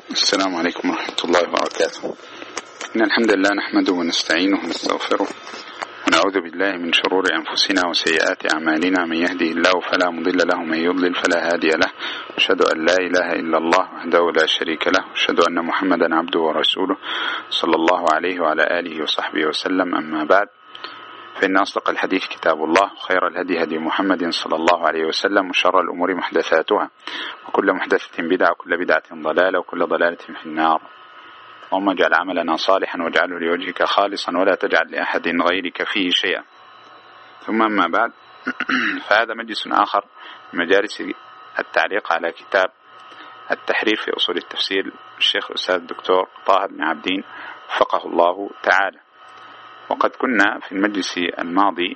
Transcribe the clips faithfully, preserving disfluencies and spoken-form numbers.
السلام عليكم ورحمة الله وبركاته. إن الحمد لله نحمده ونستعينه ونستغفره ونعوذ بالله من شرور أنفسنا وسيئات أعمالنا. من يهده الله فلا مضل له ومن يضلل فلا هادي له. أشهد أن لا إله إلا الله وحده لا شريك له وأشهد أن محمدا عبده ورسوله صلى الله عليه وعلى آله وصحبه وسلم. أما بعد، فإن أصدق الحديث كتاب الله، خير الهدي هدي محمد صلى الله عليه وسلم، وشر الأمور محدثاتها، وكل محدثة بدعة، وكل بدعة ضلالة، وكل ضلالة في النار. اللهم اجعل عملنا صالحا واجعله لوجهك خالصا ولا تجعل لأحد غيرك فيه شيئا. ثم أما بعد، فهذا مجلس آخر من مجالس التعليق على كتاب التحرير في أصول التفسير الشيخ الأستاذ الدكتور طه بن عابدين وفقه الله تعالى. وقد كنا في المجلس الماضي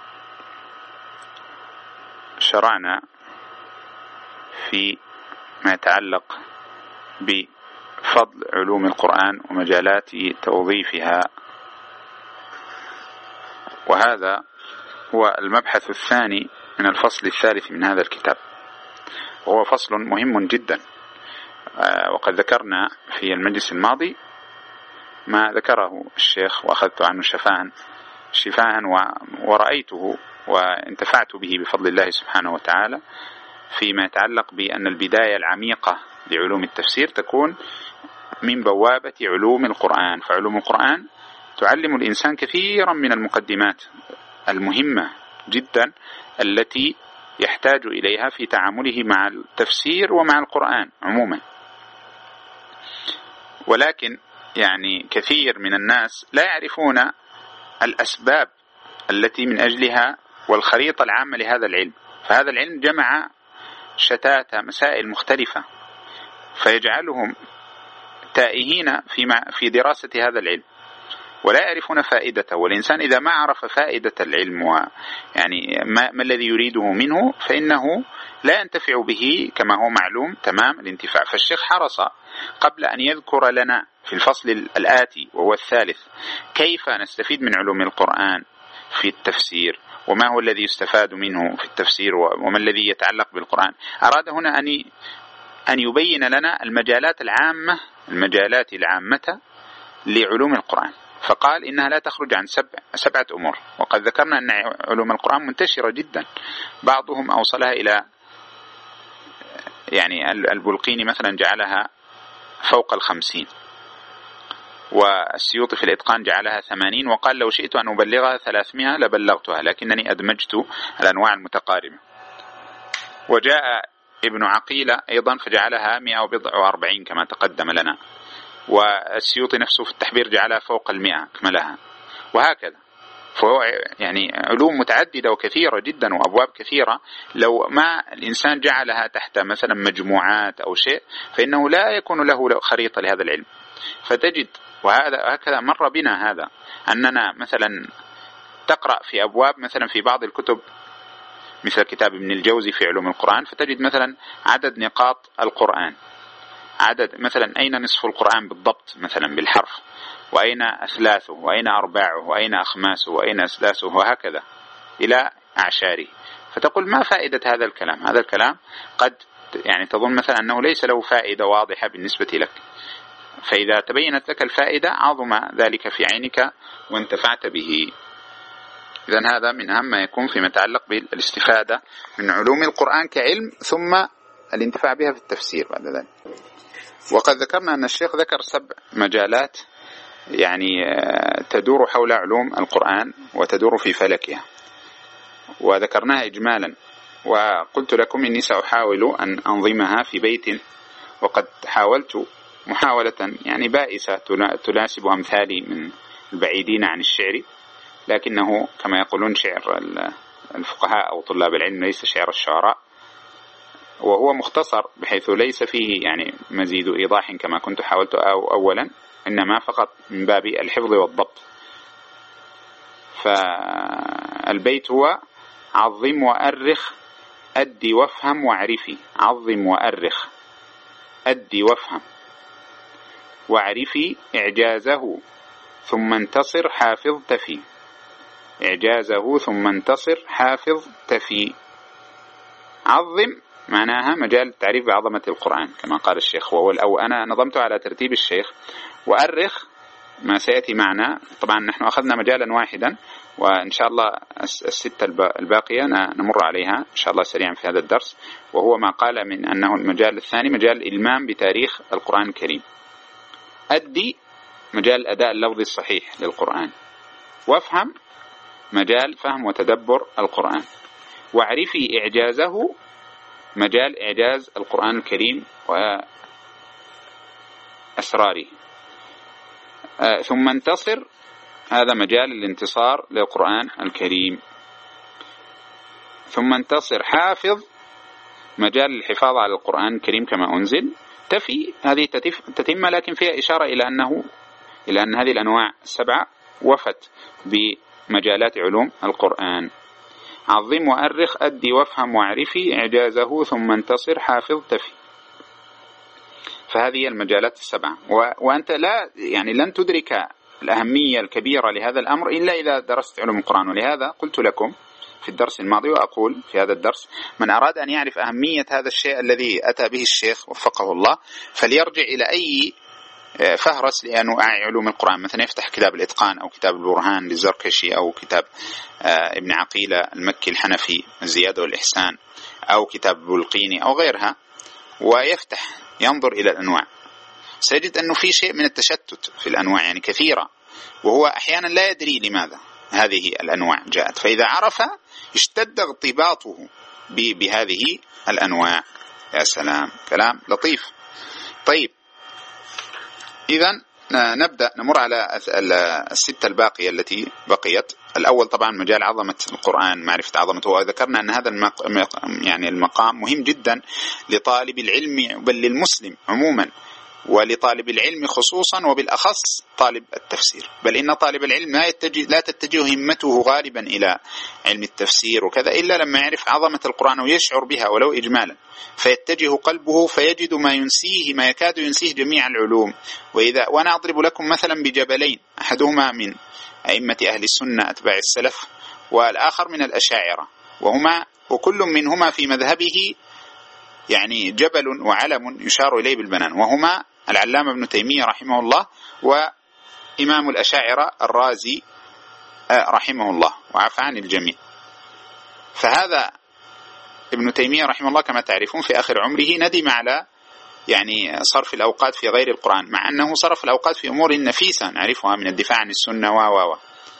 شرعنا في ما يتعلق بفضل علوم القرآن ومجالات توظيفها، وهذا هو المبحث الثاني من الفصل الثالث من هذا الكتاب، وهو فصل مهم جدا. وقد ذكرنا في المجلس الماضي ما ذكره الشيخ وأخذت عنه شفاء شفاء ورأيته وانتفعت به بفضل الله سبحانه وتعالى، فيما يتعلق بأن البداية العميقة لعلوم التفسير تكون من بوابة علوم القرآن. فعلوم القرآن تعلم الإنسان كثيرا من المقدمات المهمة جدا التي يحتاج إليها في تعامله مع التفسير ومع القرآن عموما. ولكن يعني كثير من الناس لا يعرفون الأسباب التي من أجلها والخريطة العامة لهذا العلم. فهذا العلم جمع شتات مسائل مختلفة فيجعلهم تائهين في دراسة هذا العلم ولا يعرفون فائدته. والإنسان إذا ما عرف فائدة العلم ويعني ما, ما الذي يريده منه فإنه لا ينتفع به كما هو معلوم تمام الانتفاع. فالشيخ حرص قبل أن يذكر لنا في الفصل الآتي وهو الثالث كيف نستفيد من علوم القرآن في التفسير وما هو الذي يستفاد منه في التفسير وما الذي يتعلق بالقرآن، أراد هنا أن أن يبين لنا المجالات العامة المجالات العامة لعلوم القرآن. فقال إنها لا تخرج عن سبع سبعة أمور. وقد ذكرنا أن علوم القرآن منتشرة جدا، بعضهم أوصلها إلى يعني البلقيني مثلا جعلها فوق الخمسين، والسيوطي في الإتقان جعلها ثمانين، وقال لو شئت أن أبلغها ثلاثمائة لبلغتها لكنني أدمجت الأنواع المتقاربة. وجاء ابن عقيل أيضا فجعلها مئة وبضع وأربعين كما تقدم لنا، والسيوطي نفسه في التحبير جعلها فوق المئة أكملها، وهكذا. فهو يعني علوم متعددة وكثيرة جدا وأبواب كثيرة، لو ما الإنسان جعلها تحت مثلا مجموعات أو شيء فإنه لا يكون له خريطة لهذا العلم. فتجد وهذا هكذا مر بنا هذا أننا مثلا تقرأ في أبواب مثلا في بعض الكتب مثل كتاب ابن الجوزي في علوم القرآن، فتجد مثلا عدد نقاط القرآن، عدد مثلا أين نصف القرآن بالضبط مثلا بالحرف، وأين أثلاثه، وأين أرباعه، وأين أخماسه، وأين أسداسه، وهكذا إلى أعشاره. فتقول ما فائدة هذا الكلام؟ هذا الكلام قد يعني تظن مثلا أنه ليس له فائدة واضحة بالنسبة لك، فإذا تبينت لك الفائدة عظم ذلك في عينك وانتفعت به. إذن هذا من أهم ما يكون فيما يتعلق بالاستفادة من علوم القرآن كعلم، ثم الانتفاع بها في التفسير بعد ذلك. وقد ذكرنا أن الشيخ ذكر سبع مجالات يعني تدور حول علوم القرآن وتدور في فلكها، وذكرناها إجمالا، وقلت لكم إني سأحاول أن أنظمها في بيت، وقد حاولت محاولة يعني بائسة تناسب أمثالي من البعيدين عن الشعر، لكنه كما يقولون شعر الفقهاء أو طلاب العلم ليس شعر الشعراء، وهو مختصر بحيث ليس فيه يعني مزيد إيضاح كما كنت حاولت أو أولا، إنما فقط من باب الحفظ والضبط. فالبيت هو عظم وأرخ أدي وافهم واعرفي. عظم وأرخ أدي وافهم واعرفي إعجازه ثم انتصر حافظ تفي. إعجازه ثم انتصر حافظ تفي. عظم معناها مجال التعريف بعظمة القرآن كما قال الشيخ، أو أنا نظمته على ترتيب الشيخ. وأرخ ما سيأتي معنا، طبعا نحن أخذنا مجالا واحدا، وإن شاء الله الستة الباقية نمر عليها إن شاء الله سريعا في هذا الدرس، وهو ما قال من أنه المجال الثاني مجال الإلمام بتاريخ القرآن الكريم. أدي مجال الأداء اللفظي الصحيح للقرآن، وافهم مجال فهم وتدبر القرآن، واعرفي إعجازه مجال إعجاز القرآن الكريم وأسراره. آه ثم انتصر، هذا مجال الانتصار للقرآن الكريم. ثم انتصر حافظ، مجال الحفاظ على القرآن الكريم كما أنزل. تفي، هذه تتم لكن فيها إشارة إلى أنه إلى أن هذه الأنواع السبعة وفت بمجالات علوم القرآن. عظم وأرخ، أدي وافهم واعرفي إعجازه، ثم انتصر حافظ تفي. فهذه المجالات السبعة، وأنت لا يعني لن تدرك الأهمية الكبيرة لهذا الأمر إلا إذا درست علوم القرآن. ولهذا قلت لكم في الدرس الماضي وأقول في هذا الدرس: من أراد أن يعرف أهمية هذا الشيء الذي أتى به الشيخ وفقه الله فليرجع إلى أي فهرس لأنواع علوم القرآن، مثلا يفتح كتاب الإتقان أو كتاب البرهان للزركشي أو كتاب ابن عقيلة المكي الحنفي الزيادة والإحسان أو كتاب بلقيني أو غيرها، ويفتح ينظر إلى الأنواع، سيجد أنه في شيء من التشتت في الأنواع يعني كثيرة، وهو أحيانا لا يدري لماذا هذه الأنواع جاءت. فإذا عرف اشتد اغتباطه بهذه الأنواع. يا سلام، كلام لطيف. طيب، إذن نبدأ نمر على الستة الباقية التي بقيت. الأول طبعا مجال عظمة القرآن، معرفة عظمته، وذكرنا أن هذا المقام يعني المقام مهم جدا لطالب العلم بل للمسلم عموما، ولطالب العلم خصوصا، وبالأخص طالب التفسير. بل إن طالب العلم لا, يتجه لا تتجه همته غالبا إلى علم التفسير وكذا إلا لما يعرف عظمة القرآن ويشعر بها ولو إجمالا، فيتجه قلبه فيجد ما ينسيه ما يكاد ينسيه جميع العلوم. وإذا وأنا أضرب لكم مثلا بجبلين، أحدهما من أئمة أهل السنة أتباع السلف، والآخر من الأشاعرة، وهما وكل منهما في مذهبه يعني جبل وعلم يشار إليه بالبنان، وهما العلامة ابن تيمية رحمه الله وإمام الأشاعرة الرازي رحمه الله وعفى عن الجميع. فهذا ابن تيمية رحمه الله كما تعرفون في آخر عمره ندم على يعني صرف الأوقات في غير القرآن، مع أنه صرف الأوقات في أمور نفيسة نعرفها من الدفاع عن السنة و و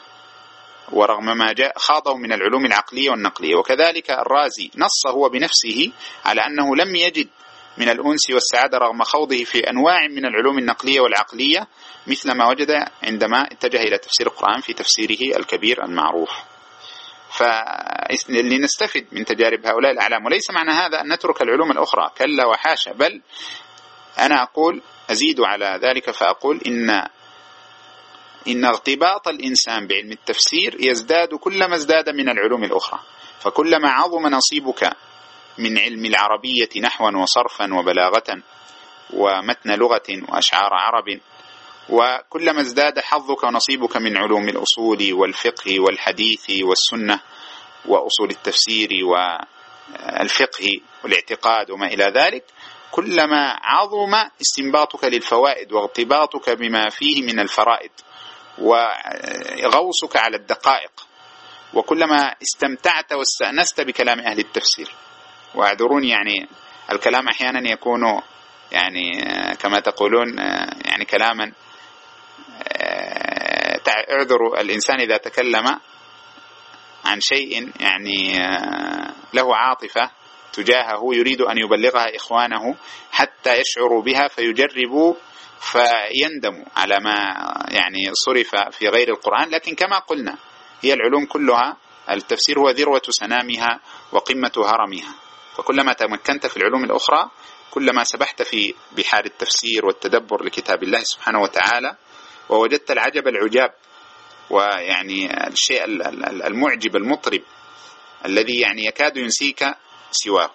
ورغم ما جاء خاضه من العلوم العقلية والنقلية. وكذلك الرازي نص هو بنفسه على أنه لم يجد من الأنس والسعادة رغم خوضه في أنواع من العلوم النقلية والعقلية مثل ما وجد عندما اتجه إلى تفسير القرآن في تفسيره الكبير المعروف. فلنستفد من تجارب هؤلاء الأعلام، وليس معنى هذا أن نترك العلوم الأخرى، كلا وحاشا، بل أنا أقول أزيد على ذلك فأقول إن إن ارتباط الإنسان بعلم التفسير يزداد كلما ازداد من العلوم الأخرى، فكلما عظم نصيبك من علم العربية نحوا وصرفا وبلاغة ومتن لغة وأشعار عرب، وكلما ازداد حظك ونصيبك من علوم الأصول والفقه والحديث والسنة وأصول التفسير والفقه والاعتقاد وما إلى ذلك، كلما عظم استنباطك للفوائد وارتباطك بما فيه من الفرائد وغوصك على الدقائق، وكلما استمتعت واستأنست بكلام أهل التفسير. واعذروني يعني الكلام أحيانا يكون يعني كما تقولون يعني كلاما، اعذروا الإنسان إذا تكلم عن شيء يعني له عاطفة تجاهه يريد أن يبلغها إخوانه حتى يشعروا بها فيجربوا فيندموا على ما يعني صرف في غير القرآن. لكن كما قلنا هي العلوم كلها، التفسير هو ذروة سنامها وقمة هرمها، فكلما تمكنت في العلوم الأخرى كلما سبحت في بحار التفسير والتدبر لكتاب الله سبحانه وتعالى، ووجدت العجب العجاب، ويعني الشيء المعجب المطرب الذي يعني يكاد ينسيك سواه.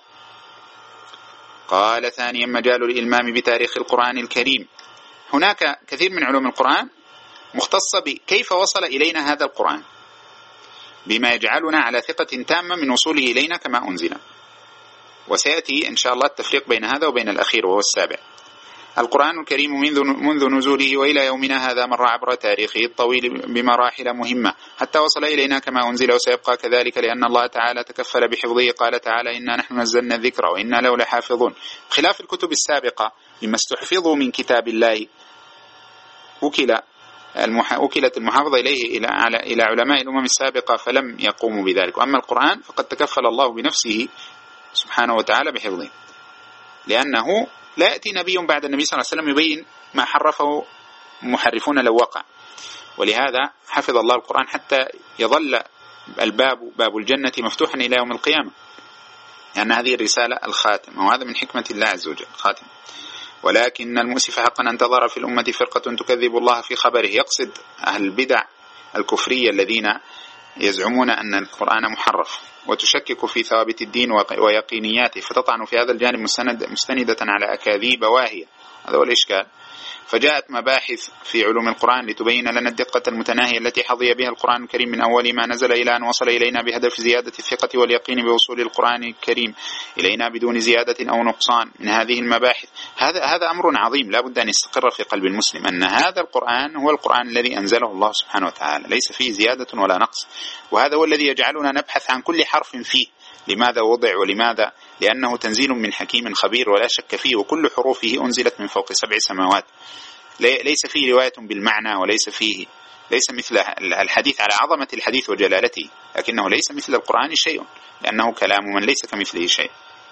قال ثانيا مجال الإلمام بتاريخ القرآن الكريم. هناك كثير من علوم القرآن مختصة بكيف وصل إلينا هذا القرآن، بما يجعلنا على ثقة تامة من وصوله إلينا كما أنزل. وسيأتي إن شاء الله التفريق بين هذا وبين الأخير وهو السابع. القرآن الكريم منذ منذ نزوله وإلى يومنا هذا مر عبر تاريخه الطويل بمراحل مهمة حتى وصل إلينا كما أنزل وسيبقى كذلك، لأن الله تعالى تكفل بحفظه. قال تعالى: إنا نحن نزلنا الذكر وإنا له لحافظون. خلاف الكتب السابقة لما استحفظوا من كتاب الله وكل المح... وكلت المحافظة إليه إلى على... إلى علماء الأمم السابقة فلم يقوموا بذلك. وأما القرآن فقد تكفل الله بنفسه سبحانه وتعالى بحفظه، لأنه لا يأتي نبي بعد النبي صلى الله عليه وسلم يبين ما حرفه محرفون لو وقع. ولهذا حفظ الله القرآن حتى يظل الباب باب الجنة مفتوحا إلى يوم القيامة، لأن هذه الرسالة الخاتم، وهذا من حكمة الله عز وجل خاتم. ولكن المؤسف حقا أن تظهر في الأمة فرقة تكذب الله في خبره. يقصد أهل البدع الكفرية الذين يزعمون أن القرآن محرف وتشكك في ثوابت الدين ويقينياته، فتطعن في هذا الجانب مستند مستندة على أكاذيب واهية. هذا هو الإشكال. فجاءت مباحث في علوم القرآن لتبين لنا الدقة المتناهية التي حظي بها القرآن الكريم من أول ما نزل إلى أن وصل إلينا، بهدف زيادة الثقة واليقين بوصول القرآن الكريم إلينا بدون زيادة أو نقصان. من هذه المباحث هذا هذا أمر عظيم لا بد أن يستقر في قلب المسلم، أن هذا القرآن هو القرآن الذي أنزله الله سبحانه وتعالى، ليس فيه زيادة ولا نقص. وهذا هو الذي يجعلنا نبحث عن كل حرف فيه، لماذا وضع ولماذا؟ لأنه تنزيل من حكيم خبير ولا شك فيه، وكل حروفه أنزلت من فوق سبع سماوات، ليس فيه رواية بالمعنى، وليس فيه ليس مثل الحديث على عظمة الحديث وجلالته، لكنه ليس مثل القرآن شيء، لأنه كلام من ليس كمثله شيء.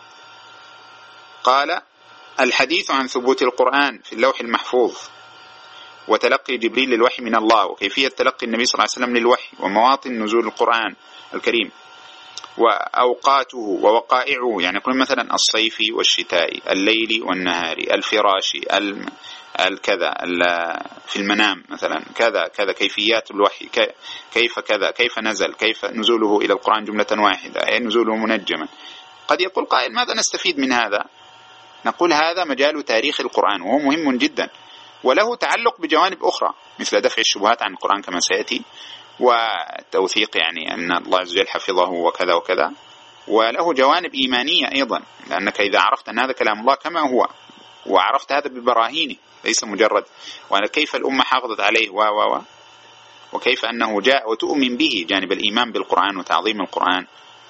قال: الحديث عن ثبوت القرآن في اللوح المحفوظ وتلقي جبريل للوحي من الله، وكيفية تلقي النبي صلى الله عليه وسلم للوحي، ومواطن نزول القرآن الكريم، وأوقاته ووقائعه، يعني يقول مثلا الصيف والشتاء، الليل والنهار، الفراش، الكذا، في المنام مثلا كذا كذا، كيفيات الوحي، كيف كذا، كيف نزل، كيف نزوله إلى القرآن جملة واحدة، أي نزوله منجما. قد يقول قائل: ماذا نستفيد من هذا؟ نقول: هذا مجال تاريخ القرآن وهو مهم جدا، وله تعلق بجوانب أخرى مثل دفع الشبهات عن القرآن كما سيأتي، وتوثيق يعني أن الله عز وجل حفظه وكذا وكذا، وله جوانب إيمانية أيضا، لأنك إذا عرفت أن هذا كلام الله كما هو وعرفت هذا ببراهينه ليس مجرد، وكيف الأمة حافظت عليه و و و وكيف أنه جاء وتؤمن به، جانب الإيمان بالقرآن وتعظيم القرآن.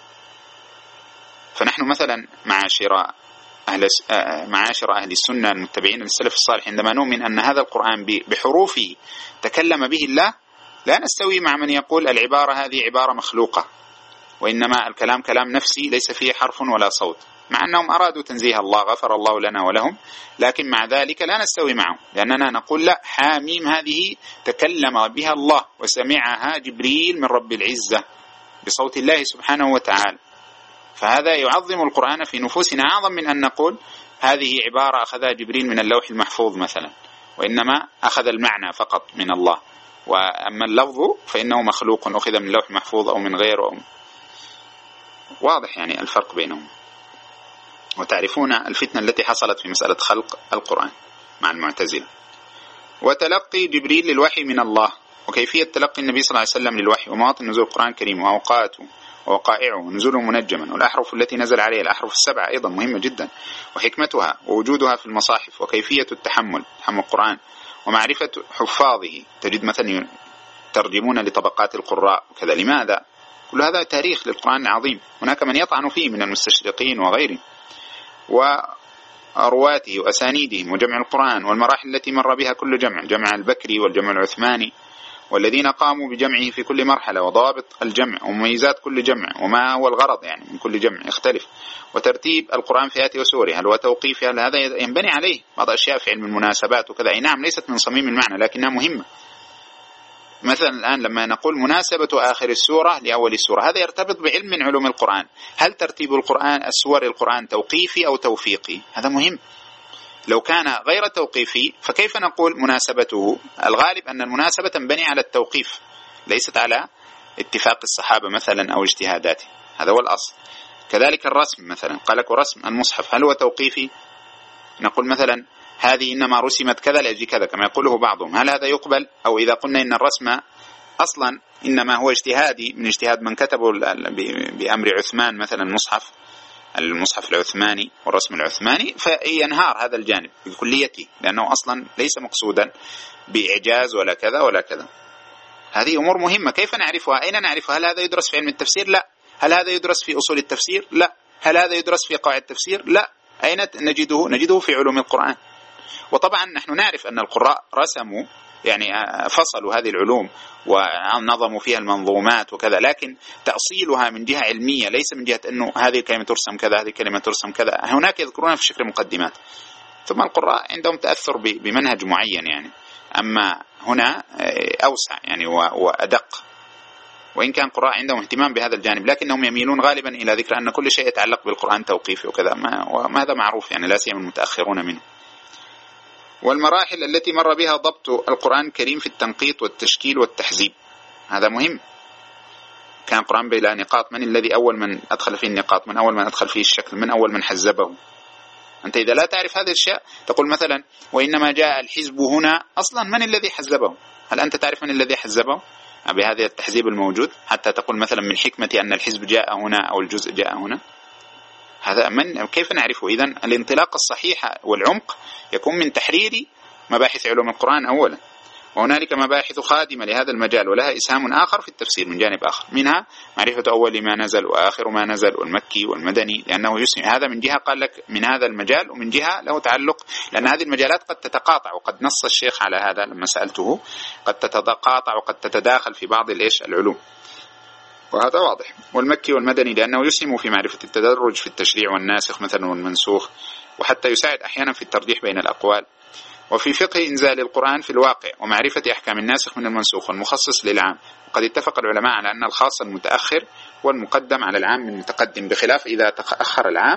فنحن مثلا معاشر أهل معاشر أهل السنة المتبعين للسلف الصالح عندما نؤمن أن هذا القرآن بحروفه تكلم به الله، لا نستوي مع من يقول العبارة هذه عبارة مخلوقة، وإنما الكلام كلام نفسي ليس فيه حرف ولا صوت، مع أنهم أرادوا تنزيه الله غفر الله لنا ولهم، لكن مع ذلك لا نستوي معهم، لأننا نقول لا، حاميم هذه تكلم بها الله وسمعها جبريل من رب العزة بصوت الله سبحانه وتعالى. فهذا يعظم القرآن في نفوسنا أعظم من أن نقول هذه عبارة أخذها جبريل من اللوح المحفوظ مثلا، وإنما أخذ المعنى فقط من الله، وأما اللفظ فإنه مخلوق أخذ من اللوح المحفوظ أو من غيره. واضح يعني الفرق بينهم. وتعرفون الفتنة التي حصلت في مسألة خلق القرآن مع المعتزلة. وتلقي جبريل للوحي من الله، وكيفية تلقي النبي صلى الله عليه وسلم للوحي، ومواطن نزول القرآن الكريم، وأوقاته ووقائعه، ونزوله منجما، والأحرف التي نزل عليها، الأحرف السبعة أيضا مهمة جدا، وحكمتها ووجودها في المصاحف، وكيفية التحمل تحمل القرآن، ومعرفة حفاظه، تجد مثلا ترجمون لطبقات القراء وكذا. لماذا؟ كل هذا تاريخ للقرآن العظيم، هناك من يطعن فيه من المستشرقين وغيرهم، ورواته وأسانيدهم، وجمع القرآن، والمراحل التي مر بها كل جمع، جمع البكري والجمع العثماني، والذين قاموا بجمعه في كل مرحلة، وضوابط الجمع، ومميزات كل جمع، وما هو الغرض يعني من كل جمع يختلف، وترتيب القرآن في آياته وسوره، هل هو توقيفي، هل هذا ينبني عليه بعض أشياء في علم المناسبات وكذا. أي نعم ليست من صميم المعنى لكنها مهمة. مثلا الآن لما نقول مناسبة آخر السورة لأول السورة، هذا يرتبط بعلم من علوم القرآن. هل ترتيب القرآن السور القرآن توقيفي أو توفيقي؟ هذا مهم. لو كان غير توقيفي فكيف نقول مناسبته؟ الغالب أن المناسبة تنبني على التوقيف، ليست على اتفاق الصحابة مثلا أو اجتهاداته، هذا هو الأصل. كذلك الرسم مثلا، قال لك رسم المصحف هل هو توقيفي؟ نقول مثلا هذه إنما رسمت كذا لأجل كذا كما يقوله بعضهم، هل هذا يقبل؟ أو إذا قلنا إن الرسم أصلا إنما هو اجتهادي من اجتهاد من كتبه بأمر عثمان مثلا مصحف، المصحف العثماني والرسم العثماني فينهار هذا الجانب بكليته، لأنه أصلا ليس مقصودا بإعجاز ولا كذا ولا كذا. هذه أمور مهمة، كيف نعرفها؟ أين نعرفها؟ هل هذا يدرس في علم التفسير؟ لا. هل هذا يدرس في أصول التفسير؟ لا. هل هذا يدرس في قواعد التفسير؟ لا. أين نجده؟ نجده في علوم القرآن. وطبعا نحن نعرف أن القراء رسموا يعني فصلوا هذه العلوم ونظموا فيها المنظومات وكذا، لكن تأصيلها من جهة علمية، ليس من جهة أنه هذه الكلمة ترسم كذا هذه الكلمة ترسم كذا. هناك يذكرونها في شكل مقدمات، ثم القراء عندهم تأثر بمنهج معين يعني، أما هنا أوسع يعني وأدق، وإن كان قراء عندهم اهتمام بهذا الجانب، لكنهم يميلون غالبا إلى ذكر أن كل شيء يتعلق بالقرآن توقيفي وكذا، وما هذا معروف يعني، لا سيما المتأخرون منه. والمراحل التي مر بها ضبط القرآن الكريم في التنقيط والتشكيل والتحزيب، هذا مهم. كان القرآن بلا نقاط، من الذي أول من أدخل فيه النقاط؟ من أول من أدخل فيه الشكل؟ من أول من حزبه؟ أنت إذا لا تعرف هذه الأشياء تقول مثلا وإنما جاء الحزب هنا، أصلا من الذي حزبه؟ هل أنت تعرف من الذي حزبه بهذا التحزيب الموجود حتى تقول مثلا من حكمة أن الحزب جاء هنا أو الجزء جاء هنا؟ هذا من كيف نعرفه؟ إذن الانطلاق الصحيح والعمق يكون من تحرير مباحث علوم القرآن أولا، وهنالك مباحث خادمة لهذا المجال ولها إسهام آخر في التفسير من جانب آخر، منها معرفة أول ما نزل وآخر ما نزل والمكي والمدني، لأنه يسمع هذا من جهة قال لك من هذا المجال، ومن جهة له تعلق، لأن هذه المجالات قد تتقاطع، وقد نص الشيخ على هذا لما سألته، قد تتقاطع وقد تتداخل في بعض الإيش العلوم، وهذا واضح. والمكي والمدني لأنه يسهم في معرفة التدرج في التشريع والناسخ مثلا والمنسوخ، وحتى يساعد أحيانا في الترجيح بين الأقوال. وفي فقه إنزال القرآن في الواقع ومعرفة أحكام الناسخ من المنسوخ والمخصص للعام، وقد اتفق العلماء على أن الخاص المتأخر والمقدم على العام المتقدم، بخلاف إذا تأخر العام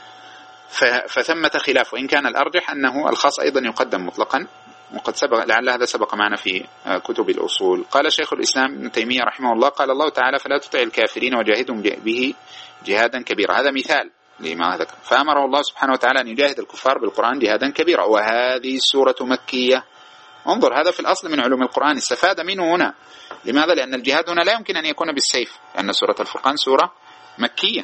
فثمة خلاف، وإن كان الأرجح أنه الخاص أيضا يقدم مطلقا، وقد سبق لعل هذا سبق معنا في كتب الأصول. قال شيخ الإسلام ابن تيمية رحمه الله قال الله تعالى فلا تطع الكافرين وجاهدهم به جهادا كبيرا، هذا مثال لما ذكر، فأمره الله سبحانه وتعالى أن يجاهد الكفار بالقرآن جهادا كبيرا، وهذه السورة مكية. انظر، هذا في الأصل من علوم القرآن استفاد منه هنا. لماذا؟ لأن الجهاد هنا لا يمكن أن يكون بالسيف، لأن سورة الفرقان سورة مكية.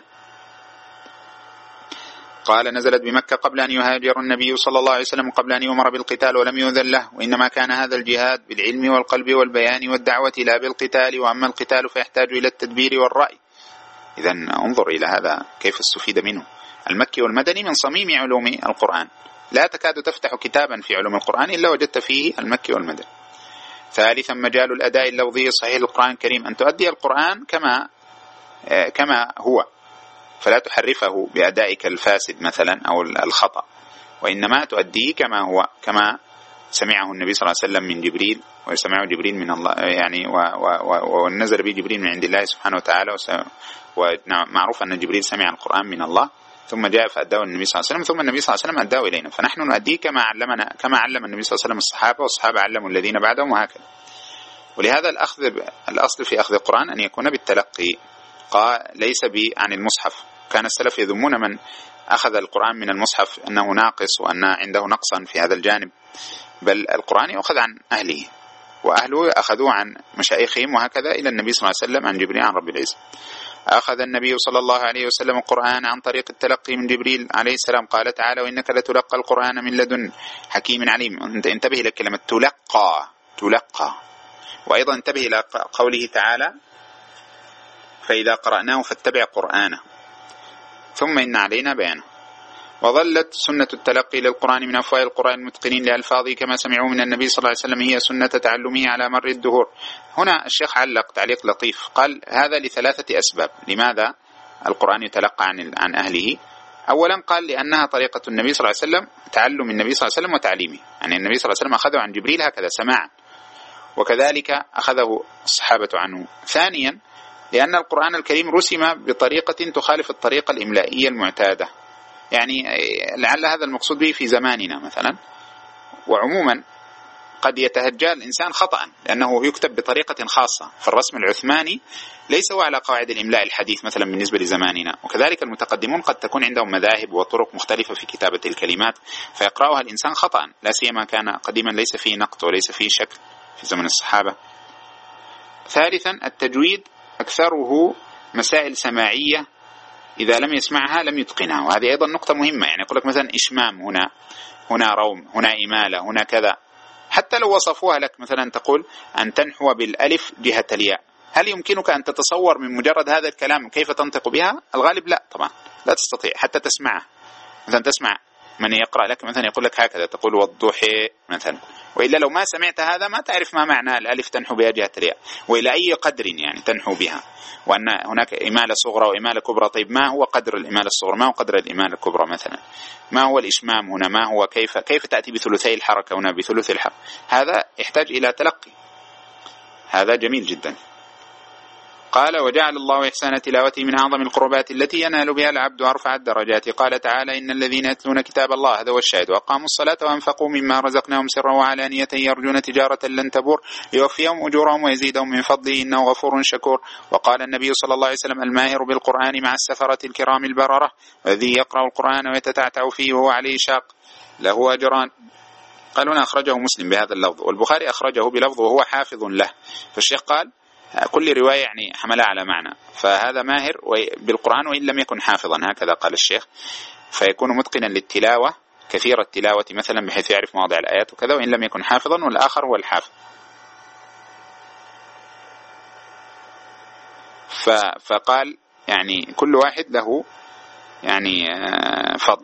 قال نزلت بمكة قبل أن يهاجر النبي صلى الله عليه وسلم، قبل أن يؤمر بالقتال ولم يؤذن له، وإنما كان هذا الجهاد بالعلم والقلب والبيان والدعوة لا بالقتال، وأما القتال فيحتاج إلى التدبير والرأي. إذن انظر إلى هذا كيف استفيد منه. المكي والمدني من صميم علوم القرآن، لا تكاد تفتح كتابا في علوم القرآن إلا وجدت فيه المكي والمدني. ثالثا مجال الأداء اللفظي الصحيح للقرآن الكريم، أن تؤدي القرآن كما كما هو، فلا تحرفه بأدائك الفاسد مثلا أو الخطأ، وإنما تؤديه كما هو، كما سمعه النبي صلى الله عليه وسلم من جبريل، وسمعه جبريل من الله يعني، ونزل به جبريل من عند الله سبحانه وتعالى، ومعروف أن جبريل سمع القرآن من الله ثم جاء فأداه النبي صلى الله عليه وسلم، ثم النبي صلى الله عليه وسلم أداه إلينا، فنحن نؤديه كما علمنا، كما علم النبي صلى الله عليه وسلم الصحابة، والصحابة علموا الذين بعدهم، وهكذا. ولهذا الأخذ الأصل في أخذ القرآن أن يكون بالتلقي، قال ليس عن المصحف. كان السلف يذمون من أخذ القرآن من المصحف أنه ناقص وأن عنده نقصا في هذا الجانب، بل القرآن يأخذ عن أهله، وأهله أخذوا عن مشايخهم، وهكذا إلى النبي صلى الله عليه وسلم عن جبريل عن رب العزة. أخذ النبي صلى الله عليه وسلم القرآن عن طريق التلقي من جبريل عليه السلام، قال تعالى وإنك لتلقى القرآن من لدن حكيم عليم. أنت انتبه إلى كلمة تلقى، تلقى. وأيضا انتبه إلى قوله تعالى فإذا قرأناه فاتبع قرآنه ثم إن علينا بيانه. وظلت سنة التلقي للقرآن من أفواه القرآن المتقنين لألفاظه كما سمعوا من النبي صلى الله عليه وسلم هي سنة تعلمه على مر الدهور. هنا الشيخ علق تعليق لطيف، قال هذا لثلاثة أسباب. لماذا القرآن يتلقى عن عن أهله؟ أولا قال لأنها طريقة النبي صلى الله عليه وسلم، تعلم النبي صلى الله عليه وسلم وتعليمه، يعني النبي صلى الله عليه وسلم أخذه عن جبريل هكذا سماعا، وكذلك أخذه الصحابة عنه. ثانيا لأن القرآن الكريم رسم بطريقة تخالف الطريقة الإملائية المعتادة، يعني لعل هذا المقصود به في زماننا مثلا، وعموما قد يتهجى الإنسان خطأ لأنه يكتب بطريقة خاصة، فالرسم العثماني ليس هو على قواعد الإملاء الحديث مثلا بالنسبة لزماننا، وكذلك المتقدمون قد تكون عندهم مذاهب وطرق مختلفة في كتابة الكلمات فيقرأها الإنسان خطأ، لا سيما كان قديما ليس فيه نقط وليس فيه شكل في زمن الصحابة. ثالثا التجويد أكثره مسائل سماعية إذا لم يسمعها لم يتقنها، وهذه أيضا نقطة مهمة. يعني يقول لك مثلا إشمام هنا، هنا روم، هنا إمالة، هنا كذا. حتى لو وصفوها لك مثلا تقول أن تنحو بالألف جهة الياء، هل يمكنك أن تتصور من مجرد هذا الكلام كيف تنطق بها؟ الغالب لا طبعا، لا تستطيع حتى تسمعه. مثلا تسمع من يقرأ لك مثلا يقول لك هكذا تقول والضحى مثلا، وإلا لو ما سمعت هذا ما تعرف ما معنى الألف تنحو بها جهة الياء، وإلى أي قدر يعني تنحو بها، وأن هناك إمالة صغرى وإمالة كبرى. طيب ما هو قدر الإمالة الصغرى؟ ما هو قدر الإمالة الكبرى مثلا؟ ما هو الإشمام هنا؟ ما هو كيف كيف تأتي بثلثي الحركة هنا بثلث الحركة؟ هذا يحتاج إلى تلقي. هذا جميل جدا. قال وجعل الله إحسان تلاوته من أعظم القربات التي ينال بها العبد أرفع الدرجات. قال تعالى إن الذين يتلون كتاب الله، هذا هو الشاهد، وأقاموا الصلاة وأنفقوا مما رزقناهم سرا وعلانية يرجون تجارة لن تبور يوفيهم أجورهم ويزيدهم من فضله إنه غفور شكور. وقال النبي صلى الله عليه وسلم الماهر بالقرآن مع السفرة الكرام البررة، والذي يقرأ القرآن ويتتعتع فيه وهو عليه شاق له أجران. قال هنا أخرجه مسلم بهذا اللفظ، والبخاري أخرجه بلفظ وهو حافظ له. فالشيخ قال كل رواية يعني حملها على معنى، فهذا ماهر بالقرآن وإن لم يكن حافظا، هكذا قال الشيخ، فيكون متقنا للتلاوة كثير التلاوة مثلا بحيث يعرف مواضع الآيات وكذا، وإن لم يكن حافظا، والآخر هو الحافظ. فقال يعني كل واحد له يعني فضل.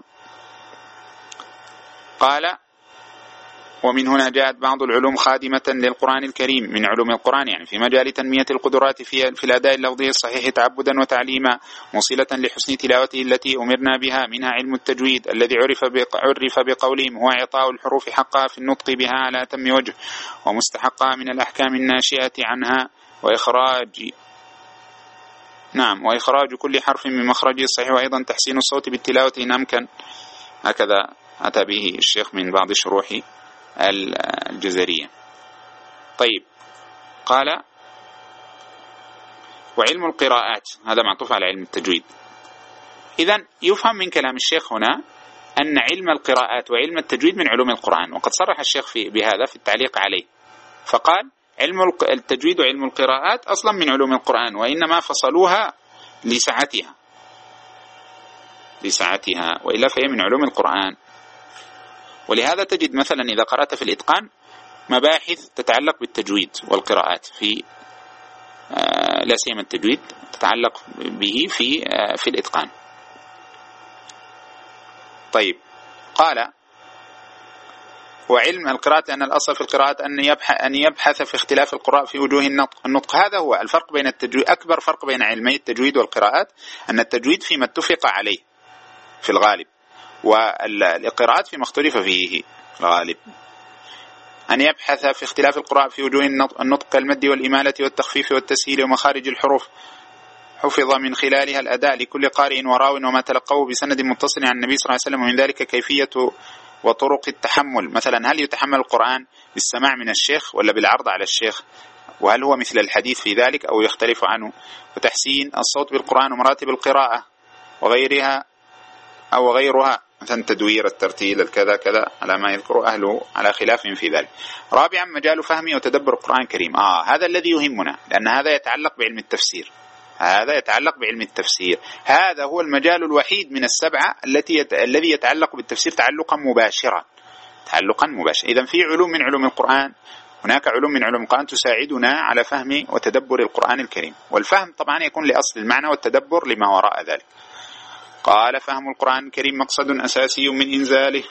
قال ومن هنا جاءت بعض العلوم خادمة للقرآن الكريم من علوم القرآن، يعني في مجال تنمية القدرات في في الأداء اللفظي الصحيح تعبدا وتعليما، موصلة لحسن تلاوته التي أمرنا بها، منها علم التجويد الذي عرف عرف بقولهم هو إعطاء الحروف حقها في النطق بها على أتم وجه، ومستحقها من الأحكام الناشئة عنها، وإخراج نعم وإخراج كل حرف من مخرجه الصحيح، وأيضا تحسين الصوت بالتلاوة إن أمكن. هكذا أتى به الشيخ من بعض شروح الجزرية. طيب قال وعلم القراءات، هذا معطوف على علم التجويد. إذن يفهم من كلام الشيخ هنا أن علم القراءات وعلم التجويد من علوم القرآن، وقد صرح الشيخ في بهذا في التعليق عليه، فقال علم التجويد وعلم القراءات أصلا من علوم القرآن، وإنما فصلوها لسعتها لسعتها وإلا فهي من علوم القرآن. ولهذا تجد مثلا إذا قرأت في الإتقان مباحث تتعلق بالتجويد والقراءات في آه لا سيما التجويد تتعلق به في آه في الإتقان. طيب قال وعلم القراءة أن الأصل في القراءة أن يبحث أن يبحث في اختلاف القراء في وجوه النطق. النطق هذا هو الفرق بين التجويد، أكبر فرق بين علمي التجويد والقراءات أن التجويد فيما اتفق عليه في الغالب، والقراءات فيما اختلف فيه في الغالب. أن يبحث في اختلاف القراء في وجوه النطق كالمد والإمالة والتخفيف والتسهيل ومخارج الحروف، حفظ من خلالها الأداء لكل قارئ وراو وما تلقوه بسند متصل عن النبي صلى الله عليه وسلم. ومن ذلك كيفية وطرق التحمل، مثلا هل يتحمل القرآن بالسماع من الشيخ ولا بالعرض على الشيخ، وهل هو مثل الحديث في ذلك أو يختلف عنه. وتحسين الصوت بالقرآن ومراتب القراءة وغيرها أو غيرها، مثلا تدوير الترتيل الكذا كذا على ما يذكر أهله على خلاف في ذلك. رابعا مجال فهم وتدبر القرآن الكريم، آه هذا الذي يهمنا، لأن هذا يتعلق بعلم التفسير، هذا يتعلق بعلم التفسير، هذا هو المجال الوحيد من السبعة التي يت... الذي يتعلق بالتفسير تعلقا مباشرا تعلقا مباشرا. إذن في علوم من علوم القرآن، هناك علوم من علوم القرآن تساعدنا على فهم وتدبر القرآن الكريم، والفهم طبعا يكون لأصل المعنى والتدبر لما وراء ذلك. قال فهم القرآن الكريم مقصد أساسي من إنزاله،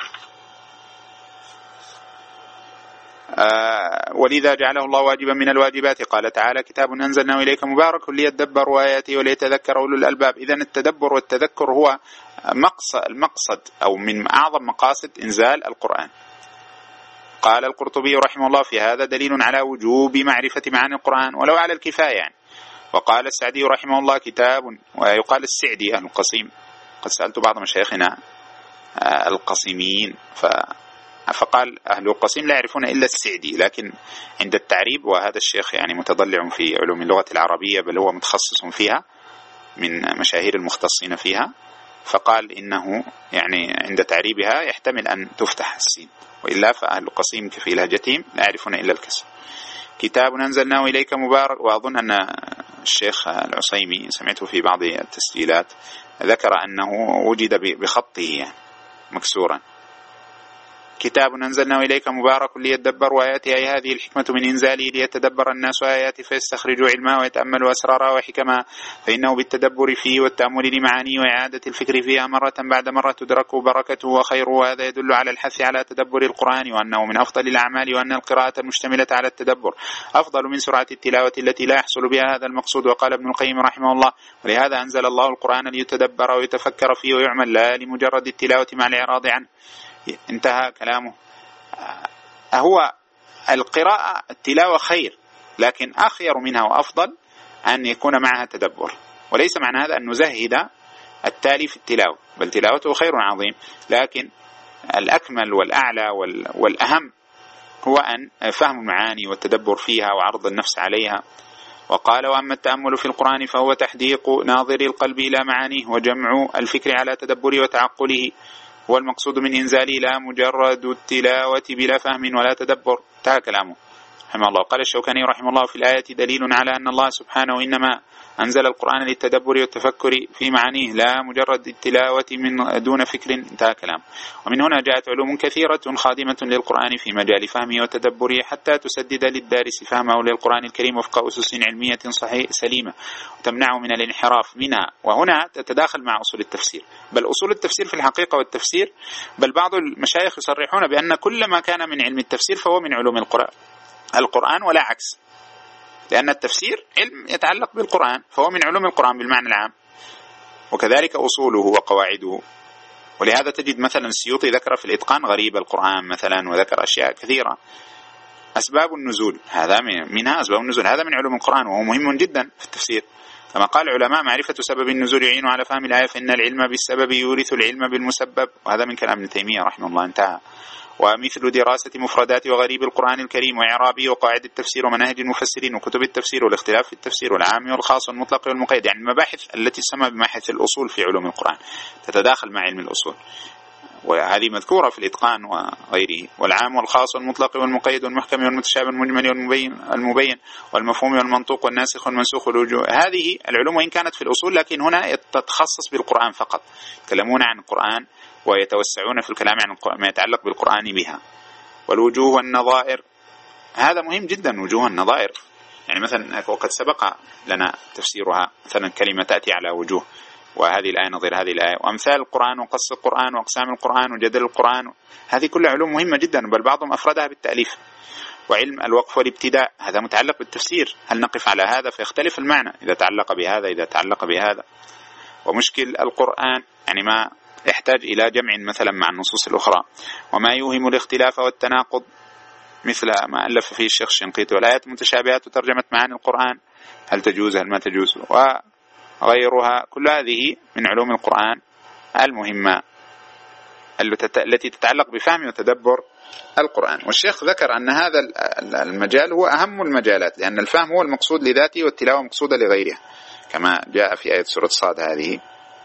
آه ولذا جعله الله واجبا من الواجبات. قال تعالى كتاب أنزلناه إليك مبارك ليدبروا آياته وليتذكر أولو الألباب. إذن التدبر والتذكر هو مقصد المقصد أو من أعظم مقاصد إنزال القرآن. قال القرطبي رحمه الله في هذا دليل على وجوب معرفة معاني القرآن ولو على الكفاية يعني. وقال السعدي رحمه الله كتاب، ويقال السعدي أهل القصيم، قد سألت بعض مشايخنا القصيميين فقال أهل القصيم لا يعرفون إلا السعدي، لكن عند التعريب، وهذا الشيخ يعني متضلع في علوم اللغة العربية بل هو متخصص فيها من مشاهير المختصين فيها، فقال إنه يعني عند تعريبها يحتمل أن تفتح السين، وإلا فأهل القصيم في لهجتهم لا يعرفون إلا الكسر. كتاب أنزلناه إليك مبارك، وأظن أن الشيخ العصيمي سمعته في بعض التسجيلات ذكر أنه وجد بخطه مكسورا: كتاب أنزلناه إليك مبارك ليتدبروا آياته، أي هذه الحكمة من إنزاله ليتدبر الناس آياته فيستخرجوا علما ويتأملوا أسرارها وحكمها، فإنه بالتدبر فيه والتأمل لمعانيه وإعادة الفكر فيها مرة بعد مرة تدرك بركته وخيره. هذا يدل على الحث على تدبر القرآن وأنه من أفضل الأعمال، وأن القراءة المشتملة على التدبر أفضل من سرعة التلاوة التي لا يحصل بها هذا المقصود. وقال ابن القيم رحمه الله: ولهذا أنزل الله القرآن ليتدبر ويتفكر فيه ويعمل، لا لمجرد التلاوة مع الإعراض عنه. انتهى كلامه. هو القراءة التلاوة خير، لكن أخير منها وأفضل أن يكون معها تدبر، وليس معنى هذا أن نزهد التالي في التلاوة، بل تلاوته خير عظيم، لكن الأكمل والأعلى والأهم هو أن فهم المعاني والتدبر فيها وعرض النفس عليها. وقال: وأما التأمل في القرآن فهو تحديق ناظر القلب إلى معانيه وجمع الفكر على تدبره وتعقله، هو المقصود من إنزاله، لا مجرد التلاوة بلا فهم ولا تدبر. انتهى كلامه رحمه الله. قال الشوكاني رحمه الله: في الآية دليل على أن الله سبحانه إنما أنزل القرآن للتدبر والتفكر في معانيه، لا مجرد التلاوة من دون فكر. انتهى كلام. ومن هنا جاءت علوم كثيرة خادمة للقرآن في مجال فهمه وتدبره، حتى تسدد للدارس فهمه للقرآن الكريم وفق أسس علمية صحيح سليمة، وتمنعه من الانحراف منها. وهنا تتداخل مع أصول التفسير، بل أصول التفسير في الحقيقة والتفسير، بل بعض المشايخ يصرحون بأن كل ما كان من علم التفسير فهو من علوم القرآن القرآن ولا عكس، لأن التفسير علم يتعلق بالقرآن فهو من علوم القرآن بالمعنى العام، وكذلك أصوله وقواعده. ولهذا تجد مثلا السيوطي ذكر في الإتقان غريب القرآن مثلا، وذكر أشياء كثيرة. أسباب النزول هذا منها، أسباب النزول هذا من علوم القرآن وهو مهم جدا في التفسير. كما قال العلماء: معرفة سبب النزول يعين على فهم الآية، فإن العلم بالسبب يورث العلم بالمسبب. وهذا من كلام ابن تيمية رحمه الله. انتهى. ومثل دراسة مفردات وغريب القرآن الكريم وإعرابه وقواعد التفسير ومناهج المفسرين وكتب التفسير والاختلاف في التفسير والعام والخاص والمطلق والمقيد، يعني المباحث التي تسمى بمباحث الأصول في علوم القرآن تتداخل مع علم الأصول، وهذه مذكورة في الإتقان وغيره. والعام والخاص والمطلق والمقيد والمحكم والمتشابه والمجمل والمبين المبين والمفهوم والمنطوق والناسخ والمنسوخ والوجوه. هذه العلوم وإن كانت في الأصول، لكن هنا تتخصص بالقرآن فقط، يتكلمون عن القرآن ويتوسعون في الكلام عن ما يتعلق بالقرآن بها. والوجوه والنظائر هذا مهم جدا. وجوه النظائر يعني مثلا وقد سبق لنا تفسيرها، مثلا كلمة تأتي على وجوه، وهذه الآية نظير هذه الآية، وأمثال القرآن وقص القرآن وأقسام القرآن وجدل القرآن. هذه كلها علوم مهمة جدا، بل بعضهم أفردها بالتأليف. وعلم الوقف والابتداء هذا متعلق بالتفسير، هل نقف على هذا فيختلف المعنى إذا تعلق بهذا إذا تعلق بهذا. ومشكل القرآن يعني ما يحتاج إلى جمع مثلا مع النصوص الأخرى، وما يوهم الاختلاف والتناقض مثل ما ألف فيه الشيخ الشنقيطي. والآيات المتشابهات وترجمة معاني القرآن، هل تجوز هل ما تجوز، وغيرها. كل هذه من علوم القرآن المهمة التي تتعلق بفهم وتدبر القرآن. والشيخ ذكر أن هذا المجال هو أهم المجالات، لأن الفهم هو المقصود لذاته والتلاوة مقصودة لغيرها، كما جاء في آية سورة صاد هذه.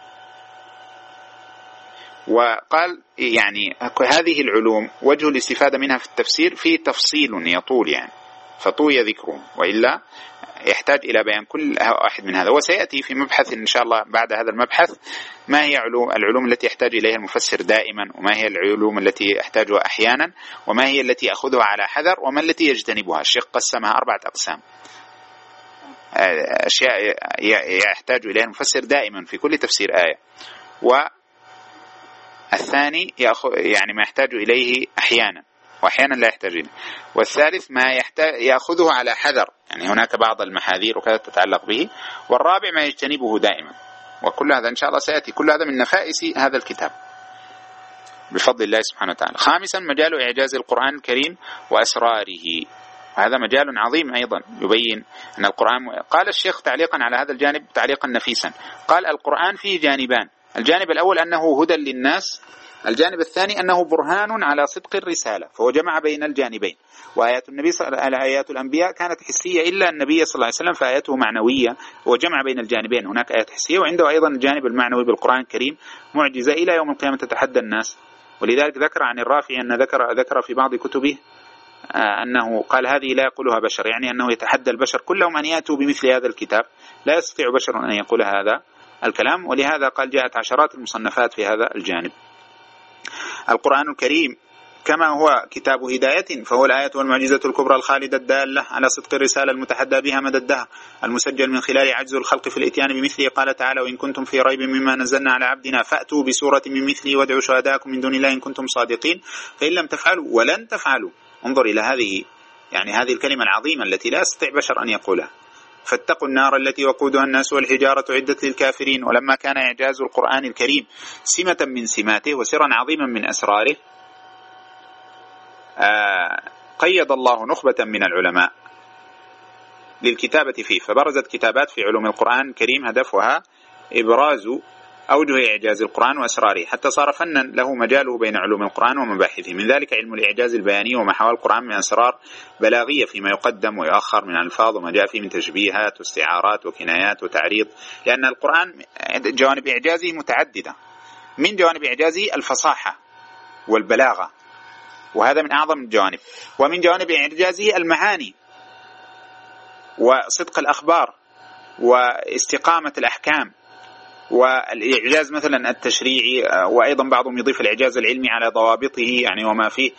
وقال يعني هذه العلوم وجه الاستفادة منها في التفسير فيه تفصيل يطول يعني، فطوي ذكره، وإلا يحتاج إلى بيان كل واحد من هذا. وسيأتي في مبحث إن شاء الله بعد هذا المبحث ما هي علوم العلوم التي يحتاج إليها المفسر دائما، وما هي العلوم التي يحتاجها أحيانا، وما هي التي يأخذها على حذر، وما التي يجتنبها. الشيخ قسمها أربعة أقسام، أشياء يحتاج إليها المفسر دائما في كل تفسير آية، والثاني يعني ما يحتاج إليه أحيانا وأحيانا لا يحتاج إليه، والثالث ما يحتاج يأخذه على حذر، يعني هناك بعض المحاذير وكذا تتعلق به، والرابع ما يجتنبه دائما. وكل هذا إن شاء الله سيأتي، كل هذا من نفائس هذا الكتاب بفضل الله سبحانه وتعالى. خامسا مجال إعجاز القرآن الكريم وأسراره، هذا مجال عظيم أيضا يبين أن القرآن. قال الشيخ تعليقا على هذا الجانب تعليقا نفيسا، قال القرآن فيه جانبان، الجانب الأول أنه هدى للناس، الجانب الثاني أنه برهان على صدق الرسالة، فهو جمع بين الجانبين. وآيات النبي صلى الله عليه وسلم آيات الأنبياء كانت حسية إلا النبي صلى الله عليه وسلم فآياته معنوية، وجمع بين الجانبين، هناك آيات حسية وعنده أيضا الجانب المعنوي بالقرآن الكريم، معجزة إلى يوم القيامة تتحدى الناس. ولذلك ذكر عن الرافعي أن ذكر ذكر في بعض كتبه أنه قال هذه لا يقولها بشر، يعني أنه يتحدى البشر كلهم أن يأتوا بمثل هذا الكتاب، لا يستطيع بشر أن يقول هذا الكلام. ولهذا قال جاءت عشرات المصنفات في هذا الجانب. القرآن الكريم كما هو كتاب هداية فهو الآية والمعجزة الكبرى الخالدة الدالة على صدق الرسالة المتحدى بها مددها، المسجل من خلال عجز الخلق في الإتيان بمثله. قال تعالى: وإن كنتم في ريب مما نزلنا على عبدنا فأتوا بسورة من مثله وادعوا شهداءكم من دون الله إن كنتم صادقين فإن لم تفعلوا ولن تفعلوا. انظر إلى هذه يعني هذه الكلمة العظيمة التي لا يستطيع بشر أن يقولها. فاتقوا النار التي وقودها الناس والحجارة أعدت للكافرين. ولما كان إعجاز القرآن الكريم سمة من سماته وسرا عظيما من أسراره، آه قيد الله نخبة من العلماء للكتابة فيه، فبرزت كتابات في علوم القرآن الكريم هدفها إبراز أوجه إعجاز القرآن وأسراره، حتى صار فنا له مجاله بين علوم القرآن ومباحثه. من ذلك علم الإعجاز البياني وما حوى القرآن من أسرار بلاغية فيما يقدم ويؤخر من ألفاظ وما جاء فيه من تشبيهات واستعارات وكنايات وتعريض، لأن القرآن جوانب إعجازه متعددة. من جوانب إعجازه الفصاحة والبلاغة، وهذا من أعظم الجوانب. ومن جوانب إعجازه المعاني وصدق الأخبار واستقامة الأحكام، والإعجاز مثلا التشريعي، وأيضا بعضهم يضيف الإعجاز العلمي على ضوابطه يعني وما فيه.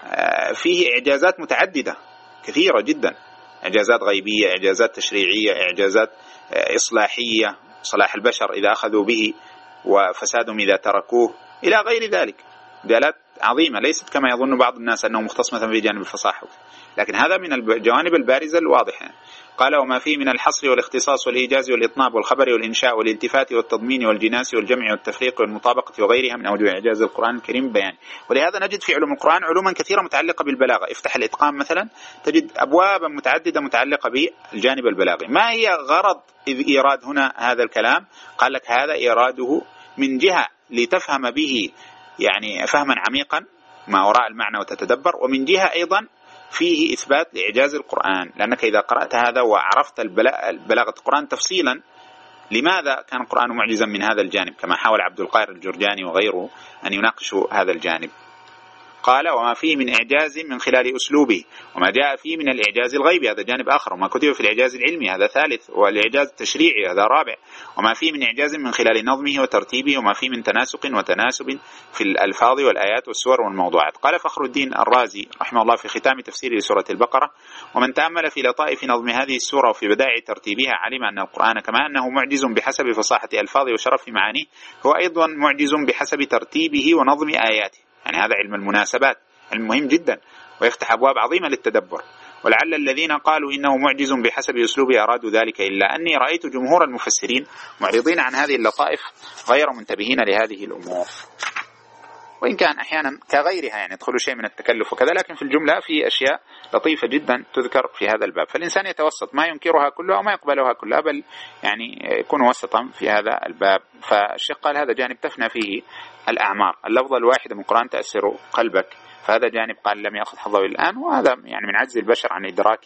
فيه إعجازات متعددة كثيرة جدا، إعجازات غيبية، إعجازات تشريعية، إعجازات إصلاحية، صلاح البشر إذا أخذوا به وفسادهم إذا تركوه، إلى غير ذلك. دلالات عظيمة ليست كما يظن بعض الناس أنه مختص مثلا في جانب الفصاحة، لكن هذا من الجوانب البارزة الواضحة. قال: وما فيه من الحصر والاختصاص والإيجاز والإطناب والخبر والإنشاء والالتفات والتضمين والجناس والجمع والتفريق والمطابقة وغيرها من أوجه إعجاز القرآن الكريم بيان. ولهذا نجد في علوم القرآن علوما كثيرة متعلقة بالبلاغة. افتح الإتقان مثلا تجد أبوابا متعددة متعلقة بالجانب البلاغي. ما هي غرض إيراد هنا هذا الكلام؟ قال لك هذا إيراده من جهة لتفهم به يعني فهما عميقا ما وراء المعنى وتتدبر، ومن جهة أيضا فيه إثبات لإعجاز القرآن، لأنك إذا قرأت هذا وعرفت بلاغة القرآن تفصيلا لماذا كان القرآن معجزا من هذا الجانب، كما حاول عبد القاهر الجرجاني وغيره أن يناقشوا هذا الجانب. قال: وما فيه من إعجاز من خلال أسلوبه، وما جاء فيه من الإعجاز الغيبي هذا جانب آخر، وما كتب في الإعجاز العلمي هذا ثالث، والإعجاز التشريعي هذا رابع، وما فيه من إعجاز من خلال نظمه وترتيبه، وما فيه من تناسق وتناسب في الألفاظ والآيات والسور والموضوعات. قال فخر الدين الرازي رحمه الله في ختام تفسير سورة البقرة: ومن تأمل في لطائف نظم هذه السورة وفي بدائع ترتيبها علم أن القرآن كما أنه معجز بحسب فصاحة ألفاظه وشرف معانيه، هو أيضا معجز بحسب ترتيبه ونظم آياته. يعني هذا علم المناسبات، علم مهم جدا ويفتح أبواب عظيمة للتدبر. ولعل الذين قالوا إنه معجز بحسب أسلوبه أرادوا ذلك، إلا أني رأيت جمهور المفسرين معرضين عن هذه اللطائف غير منتبهين لهذه الأمور، وإن كان أحيانا كغيرها يعني يدخل شيء من التكلف وكذا، لكن في الجملة في أشياء لطيفة جدا تذكر في هذا الباب. فالإنسان يتوسط، ما ينكرها كلها وما يقبلها كلها، بل يعني يكون وسطا في هذا الباب. فالشيخ قال هذا جانب تفنى فيه الأعمار، اللفظة الواحدة من القرآن تأثر قلبك، فهذا جانب قال لم يأخذ حظه الآن، وهذا يعني من عجز البشر عن إدراك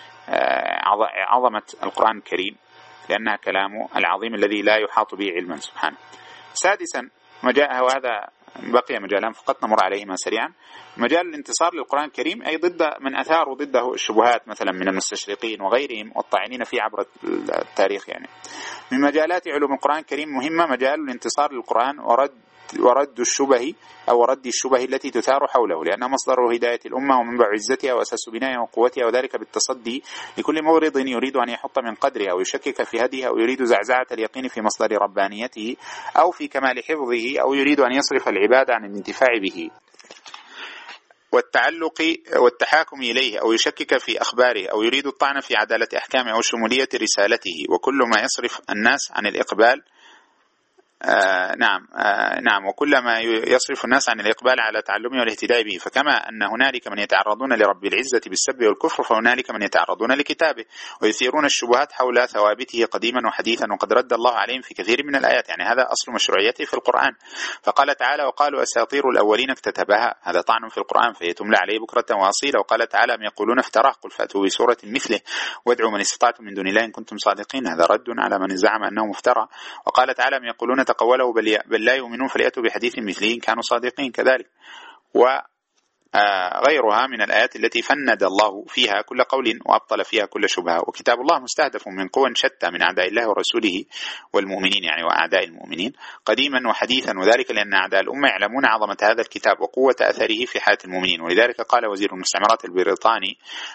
عظمة القرآن الكريم، لأنها كلامه العظيم الذي لا يحاط به علما سبحانه. سادسا ما جاء، وهذا بقي مجالان فقط نمر عليهما سريعا. مجال الانتصار للقرآن الكريم أي ضد من أثاروا ضده الشبهات مثلا من المستشرقين وغيرهم والطاعنين فيه عبر التاريخ. يعني من مجالات علوم القرآن الكريم مهمة مجال الانتصار للقرآن ورد ورد الشبه أو رد الشبه التي تثار حوله، لأنها مصدر هداية الأمة ومنبع عزتها وأساس بنائها وقوتها، وذلك بالتصدي لكل مغرض يريد أن يحط من قدرها أو يشكك في هديها أو يريد زعزعة اليقين في مصدر ربانيته أو في كمال حفظه أو يريد أن يصرف العباد عن الانتفاع به والتعلق والتحاكم إليه أو يشكك في أخباره أو يريد الطعن في عدالة أحكامه أو شمولية رسالته، وكل ما يصرف الناس عن الإقبال آه نعم آه نعم وكل ما يصرف الناس عن الإقبال على تعلمه والاهتداء به. فكما أن هنالك من يتعرضون لرب العزة بالسب والكفر، فهنالك من يتعرضون لكتابه ويثيرون الشبهات حول ثوابته قديما وحديثا، وقد رد الله عليهم في كثير من الآيات. يعني هذا أصل مشروعيته في القرآن. فقال تعالى: وقالوا أساطير الأولين اكتتبها، هذا طعن في القرآن فهي تملى عليه بكرة وأصيلا. وقال تعالى: أم يقولون افتراه، قل فأتوا بسورة مثله وادعوا من استطعتم من دون الله إن كنتم صادقين، هذا رد على من زعم أنه مفترى. وقال تعالى: أم يقولون تقوله بل لا يؤمنون فليأتوا بحديث مثله إن كانوا صادقين، كذلك. غيرها من الآيات التي فند الله فيها كل قول وأبطل فيها كل شبهة. وكتاب الله مستهدف من قوى شتى من أعداء الله ورسوله والمؤمنين، يعني وأعداء المؤمنين قديما وحديثا، وذلك لأن أعداء الأمة يعلمون عظمة هذا الكتاب وقوة أثره في حياة المؤمنين. ولذلك قال وزير المستعمرات البريطاني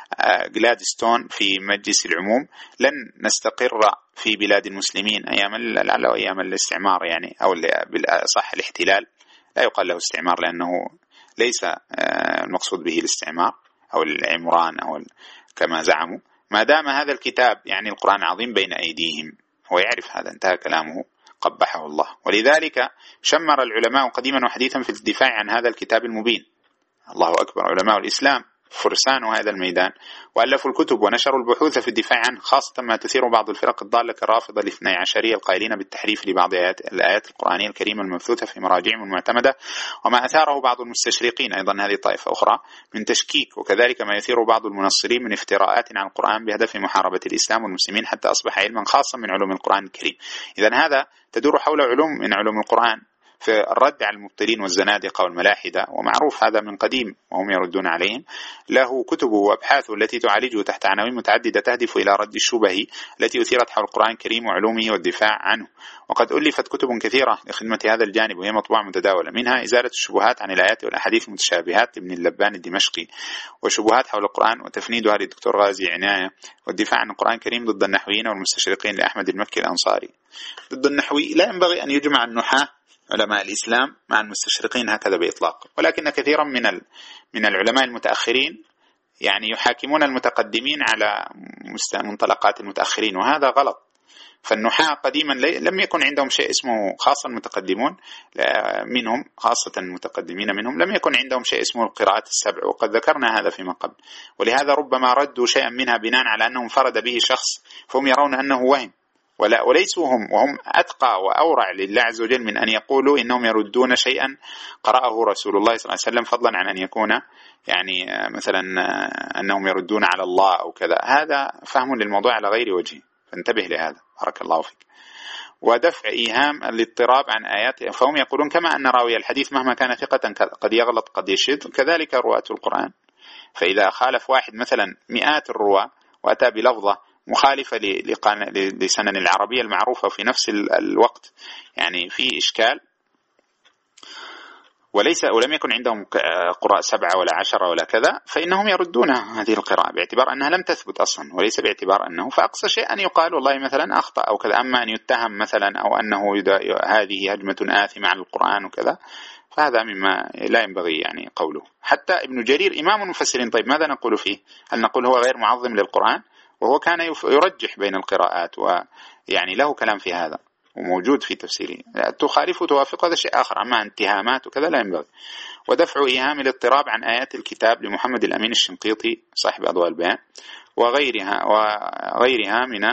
جلادستون في مجلس العموم: لن نستقر في بلاد المسلمين أيام لعل أيام الاستعمار، يعني أو صح الاحتلال، لا يقال له استعمار لأنه ليس المقصود به الاستعمار أو العمران أو كما زعموا، ما دام هذا الكتاب يعني القرآن العظيم بين أيديهم. هو يعرف هذا، انتهى كلامه قبحه الله. ولذلك شمر العلماء قديما وحديثا في الدفاع عن هذا الكتاب المبين. الله أكبر، علماء الإسلام فرسان هذا الميدان، وألفوا الكتب ونشروا البحوث في الدفاع عنه، خاصة ما تثير بعض الفرق الضالة كالرافضة الاثني عشرية القائلين بالتحريف لبعض آيات الآيات القرآنية الكريمة المبثوثة في مراجعهم المعتمدة، وما أثاره بعض المستشرقين أيضا هذه طائفة أخرى من تشكيك، وكذلك ما يثير بعض المنصرين من افتراءات عن القرآن بهدف محاربة الإسلام والمسلمين حتى أصبح علما خاصا من علوم القرآن الكريم. إذن هذا تدور حول علوم من علوم القرآن في الرد على المبطلين والزنادقة والملاحدة، ومعروف هذا من قديم وهم يردون عليهم. له كتبه وأبحاثه التي تعالجه تحت عناوين متعددة تهدف إلى رد الشبه التي أثيرت حول القرآن الكريم وعلومه والدفاع عنه. وقد ألفت كتب كثيرة لخدمة هذا الجانب، وهي مطبوعة متداولة، منها إزالة الشبهات عن الآيات والأحاديث المتشابهات لابن اللبان الدمشقي، وشبهات حول القرآن وتفنيدها للدكتور غازي عناية، والدفاع عن القرآن الكريم ضد النحويين والمستشرقين لأحمد المكي الأنصاري. ضد النحوي لا ينبغي أن يجمع النحاة علماء الإسلام مع المستشرقين هكذا بإطلاق، ولكن كثيرا من من العلماء المتأخرين يعني يحاكمون المتقدمين على منطلقات المتأخرين، وهذا غلط. فالنحاة قديما لم يكن عندهم شيء اسمه، خاصة المتقدمون منهم، خاصة المتقدمين منهم لم يكن عندهم شيء اسمه القراءات السبع، وقد ذكرنا هذا فيما قبل. ولهذا ربما ردوا شيئا منها بناء على أنه انفرد به شخص، فهم يرون أنه وهم، ولا وليسوا هم، وهم أتقى وأورع لله عز وجل من أن يقولوا إنهم يردون شيئا قرأه رسول الله صلى الله عليه وسلم، فضلا عن أن يكون يعني مثلا أنهم يردون على الله أو كذا. هذا فهم للموضوع على غير وجهه، فانتبه لهذا بارك الله فيك. ودفع إيهام الاضطراب عن آيات، فهم يقولون كما أن راوي الحديث مهما كان ثقة قد يغلط قد يشذ، كذلك رواة القرآن. فإذا خالف واحد مثلا مئات الرواة وأتى بلفظة مخالفة لسنن العربية المعروفة في نفس الوقت، يعني في إشكال، وليس ولم يكن عندهم قراء سبعة ولا عشرة ولا كذا، فإنهم يردون هذه القراءة باعتبار أنها لم تثبت أصلا، وليس باعتبار أنه، فأقصى شيء أن يقال والله مثلا أخطأ أو كذا. أما أن يتهم مثلا أو أنه هذه هجمة آثمة على القرآن وكذا، فهذا مما لا ينبغي يعني قوله. حتى ابن جرير إمام المفسرين، طيب ماذا نقول فيه؟ هل نقول هو غير معظم للقرآن؟ وهو كان يرجح بين القراءات، ويعني له كلام في هذا وموجود في تفسيره. تخالف وتوافق هذا شيء آخر، أما انتهامات وكذا لا ينبغي. ودفع إيهام الاضطراب عن آيات الكتاب لمحمد الأمين الشنقيطي صاحب أضواء البيان وغيرها وغيرها من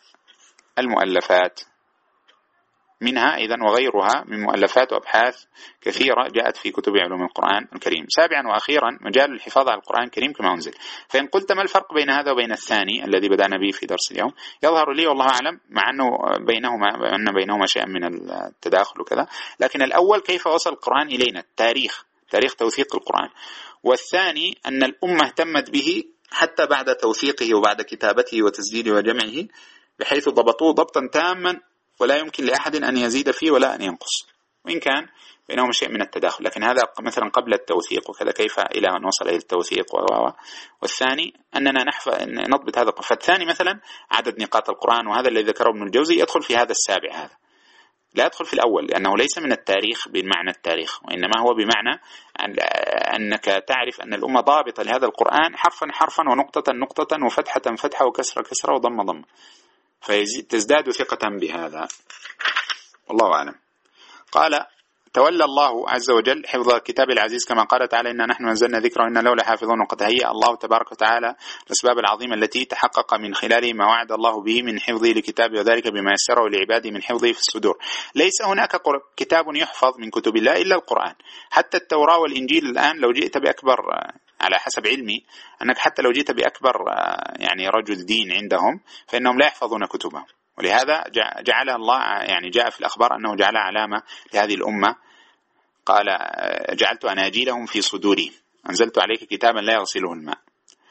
المؤلفات، منها إذن وغيرها من مؤلفات وأبحاث كثيرة جاءت في كتب علوم القرآن الكريم. سابعا وأخيرا مجال الحفاظ على القرآن الكريم كما أنزل. فإن قلت ما الفرق بين هذا وبين الثاني الذي بدأنا به في درس اليوم، يظهر لي والله أعلم مع أنه بينهما أن بينهما شيئا من التداخل وكذا، لكن الأول كيف وصل القرآن إلينا، التاريخ، تاريخ توثيق القرآن، والثاني أن الأمة اهتمت به حتى بعد توثيقه وبعد كتابته وتسجيله وجمعه، بحيث ضبطوه ضبطا تاما ولا يمكن لأحد أن يزيد فيه ولا أن ينقص، وإن كان بينهم شيء من التداخل. لكن هذا مثلا قبل التوثيق وكذا، كيف إلى أن وصل إلى التوثيق و... والثاني أننا نحف... نضبط هذا. فالثاني مثلا عدد نقاط القرآن، وهذا الذي ذكره ابن الجوزي يدخل في هذا السابع، هذا لا يدخل في الأول، لأنه ليس من التاريخ بمعنى التاريخ، وإنما هو بمعنى أنك تعرف أن الأمة ضابطة لهذا القرآن حرفا حرفا ونقطة نقطة وفتحة فتحة وكسرة كسرة وضم ضم، فتزداد ثقة بهذا، والله أعلم. قال تولى الله عز وجل حفظ الكتاب العزيز كما قال تعالى إنا نحن نزلنا ذكره وإنا له لحافظون. وقد هيأ الله تبارك وتعالى الأسباب العظيمة التي تحقق من خلاله ما وعد الله به من حفظه لكتابه، وذلك بما يسره لعباده من حفظه في الصدور. ليس هناك كتاب يحفظ من كتب الله إلا القرآن. حتى التوراة والإنجيل الآن لو جئت بأكبر، على حسب علمي أنك حتى لو جئت بأكبر يعني رجل دين عندهم فإنهم لا يحفظون كتبهم، ولهذا جعلها الله، يعني جاء في الأخبار أنه جعل علامة لهذه الأمة، قال جعلت أناجيلهم في صدورهم، أنزلت عليك كتابا لا يغسله الماء.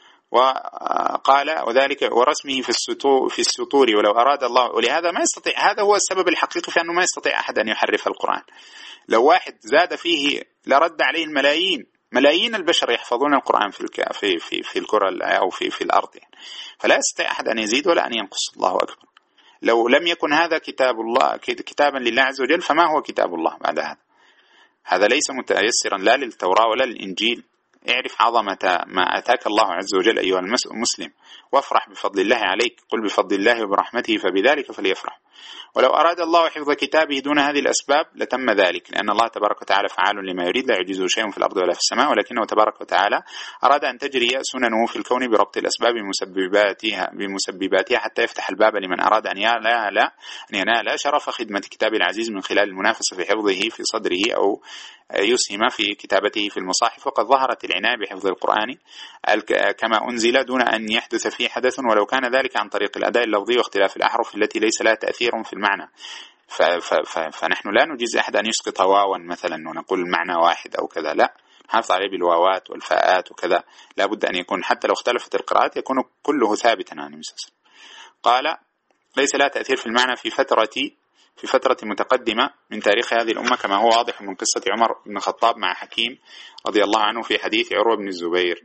وقال وذلك ورسمه في السطور في السطور ولو أراد الله، ولهذا ما يستطيع، هذا هو السبب الحقيقي في أنه ما يستطيع أحد أن يحرف القرآن. لو واحد زاد فيه لرد عليه الملايين، ملايين البشر يحفظون القرآن في في في في الكرة أو في في الأرض يعني. فلا يستطيع أحد أن يزيد ولا أن ينقص. الله أكبر. لو لم يكن هذا كتاب الله كتابا لله عز وجل فما هو كتاب الله بعد هذا؟ هذا ليس متيسرا لا للتوراة ولا للإنجيل. اعرف عظمة ما أتاك الله عز وجل أيها المسلم، وافرح بفضل الله عليك. قل بفضل الله وبرحمته فبذلك فليفرح. ولو أراد الله حفظ كتابه دون هذه الأسباب لتم ذلك، لأن الله تبارك وتعالى فعال لما يريد، لا يعجزه شيء في الأرض ولا في السماء، ولكنه تبارك وتعالى أراد أن تجري سننه في الكون بربط الأسباب بمسبباتها بمسبباتها حتى يفتح الباب لمن أراد أن ينال أن ينال شرف خدمة كتاب العزيز من خلال المنافسة في حفظه في صدره أو يسهم في كتابته في المصاحف. وقد ظهرت العناية بحفظ القرآن كما أنزل دون أن يحدث فيه حدث، ولو كان ذلك عن طريق الأداء اللفظي واختلاف الأحرف التي ليس لها تأثير في المعنى. فنحن لا نجيز أحد أن يسقط واوا مثلا ونقول المعنى واحد أو كذا، لا، نحافظ عليه بالواوات والفاءات وكذا. لا بد أن يكون حتى لو اختلفت القراءات يكون كله ثابتا عن المسلسل. قال ليس لها تأثير في المعنى في فترة في فترة متقدمة من تاريخ هذه الأمة، كما هو واضح من قصة عمر بن الخطاب مع حكيم رضي الله عنه في حديث عروة بن الزبير.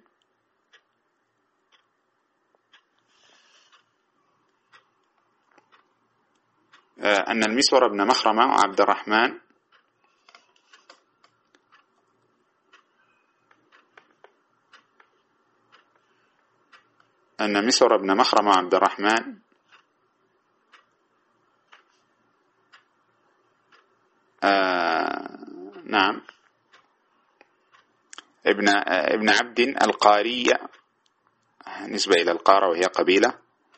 أن المسور بن مخرمة وعبد الرحمن أن مسور بن مخرمة وعبد الرحمن آه نعم ابن ابن عبد القارية، نسبة إلى القارة وهي قبيلة،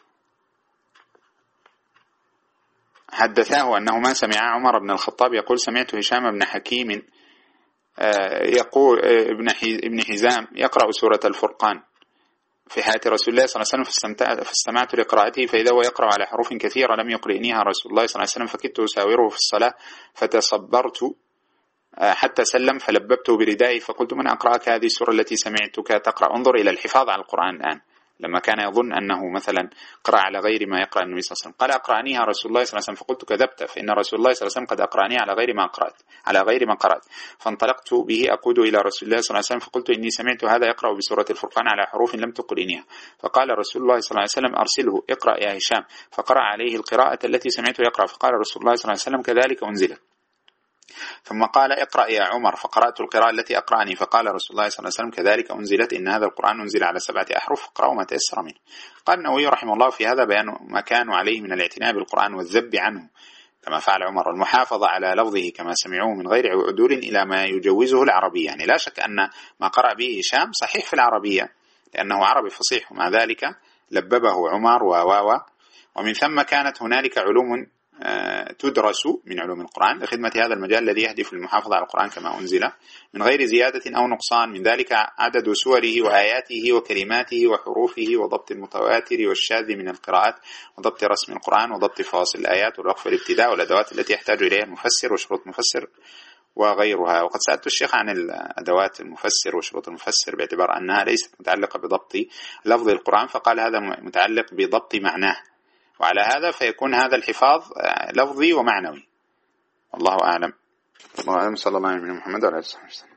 حدثاه أنه ما سمع عمر بن الخطاب يقول سمعت هشام بن حكيم يقول ابن ابن حزام يقرأ سورة الفرقان في حياة رسول الله صلى الله عليه وسلم، فاستمعت لقراءته فإذا هو يقرأ على حروف كثيرة لم يقرئنيها رسول الله صلى الله عليه وسلم، فكدت أساوره في الصلاة فتصبرت حتى سلم فلببته بردائي فقلت من أقرأك هذه السورة التي سمعتك تقرأ؟ انظر إلى الحفاظ على القرآن الآن، لما كان يظن أنه مثلا قرأ على غير ما يقرأ النبي صلى الله عليه وسلم. قال أقرأنيها رسول الله صلى الله عليه وسلم، فقلت كذبت، فإن رسول الله صلى الله عليه وسلم قد أقرأني على غير ما قرأت على غير ما قرأت. فانطلقت به أقود إلى رسول الله صلى الله عليه وسلم فقلت إني سمعت هذا يقرأ بسورة الفرقان على حروف لم تقرئنيها. فقال رسول الله صلى الله عليه وسلم أرسله اقرأ يا هشام، فقرأ عليه القراءة التي سمعته يقرأ، فقال رسول الله صلى الله عليه وسلم كذلك أنزلت. ثم قال اقرأ يا عمر، فقرأت القراءة التي أقرأني، فقال رسول الله صلى الله عليه وسلم كذلك أنزلت، إن هذا القرآن أنزل على سبعة أحرف فاقرأوا ما تيسر منه. قال النووي رحمه الله في هذا بيان ما كانوا عليه من الاعتناء بالقرآن والذب عنه كما فعل عمر، والمحافظة على لفظه كما سمعوه من غير عدول إلى ما يجوزه العربية. يعني لا شك أن ما قرأ به هشام صحيح في العربية لأنه عربي فصيح، ومع ذلك لببه عمر وواوا. ومن ثم كانت هنالك علوم تدرس من علوم القرآن لخدمة هذا المجال الذي يهدف للمحافظة على القرآن كما أنزل من غير زيادة أو نقصان. من ذلك عدد سوره وآياته وكلماته وحروفه وضبط المتواتر والشاذ من القراءات وضبط رسم القرآن وضبط فواصل الآيات والوقف والابتداء والأدوات التي يحتاج إليها المفسر وشروط المفسر وغيرها. وقد سألت الشيخ عن الأدوات المفسر وشروط المفسر باعتبار أنها ليست متعلقة بضبط لفظ القرآن، فقال هذا متعلق بضبط معناه، وعلى هذا فيكون هذا الحفاظ لفظي ومعنوي. والله أعلم. الله أعلم. صلى الله عليه وسلم محمد وعلى آله وصحبه وسلم.